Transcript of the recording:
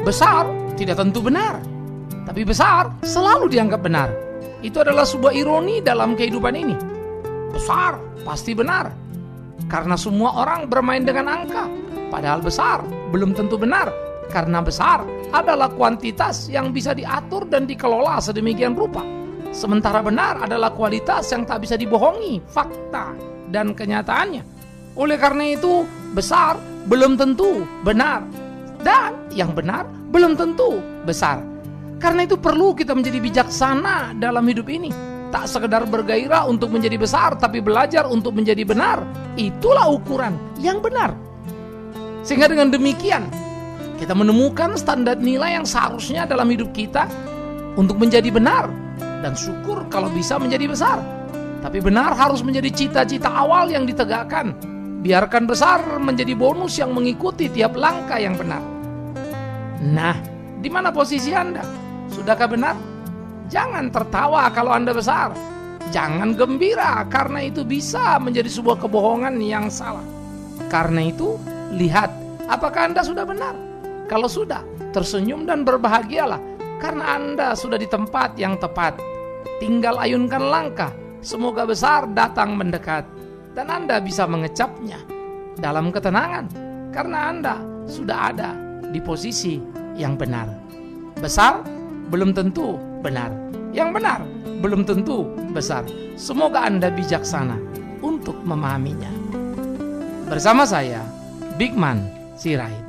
besar tidak tentu benar, tapi besar selalu dianggap benar. Itu adalah sebuah ironi dalam kehidupan ini. Besar pasti benar, karena semua orang bermain dengan angka. Padahal besar belum tentu benar, karena besar adalah kuantitas yang bisa diatur dan dikelola sedemikian rupa. Sementara benar adalah kualitas yang tak bisa dibohongi, fakta dan kenyataannya. Oleh karena itu, besar belum tentu benar, dan yang benar belum tentu besar. Karena itu perlu kita menjadi bijaksana dalam hidup ini. Tak sekedar bergairah untuk menjadi besar, tapi belajar untuk menjadi benar. Itulah ukuran yang benar. Sehingga dengan demikian, kita menemukan standar nilai yang seharusnya dalam hidup kita untuk menjadi benar. Dan syukur kalau bisa menjadi besar. Tapi benar harus menjadi cita-cita awal yang ditegakkan. Biarkan besar menjadi bonus yang mengikuti tiap langkah yang benar. Nah, di mana posisi Anda? Sudahkah benar? Jangan tertawa kalau Anda besar. Jangan gembira karena itu bisa menjadi sebuah kebohongan yang salah. Karena itu, lihat apakah Anda sudah benar. Kalau sudah, tersenyum dan berbahagialah karena Anda sudah di tempat yang tepat. Tinggal ayunkan langkah, semoga besar datang mendekat dan Anda bisa mengecapnya dalam ketenangan karena Anda sudah ada di posisi yang benar. Besar belum tentu benar, yang benar belum tentu besar. Semoga Anda bijaksana untuk memahaminya. Bersama saya, Bigman Sirait.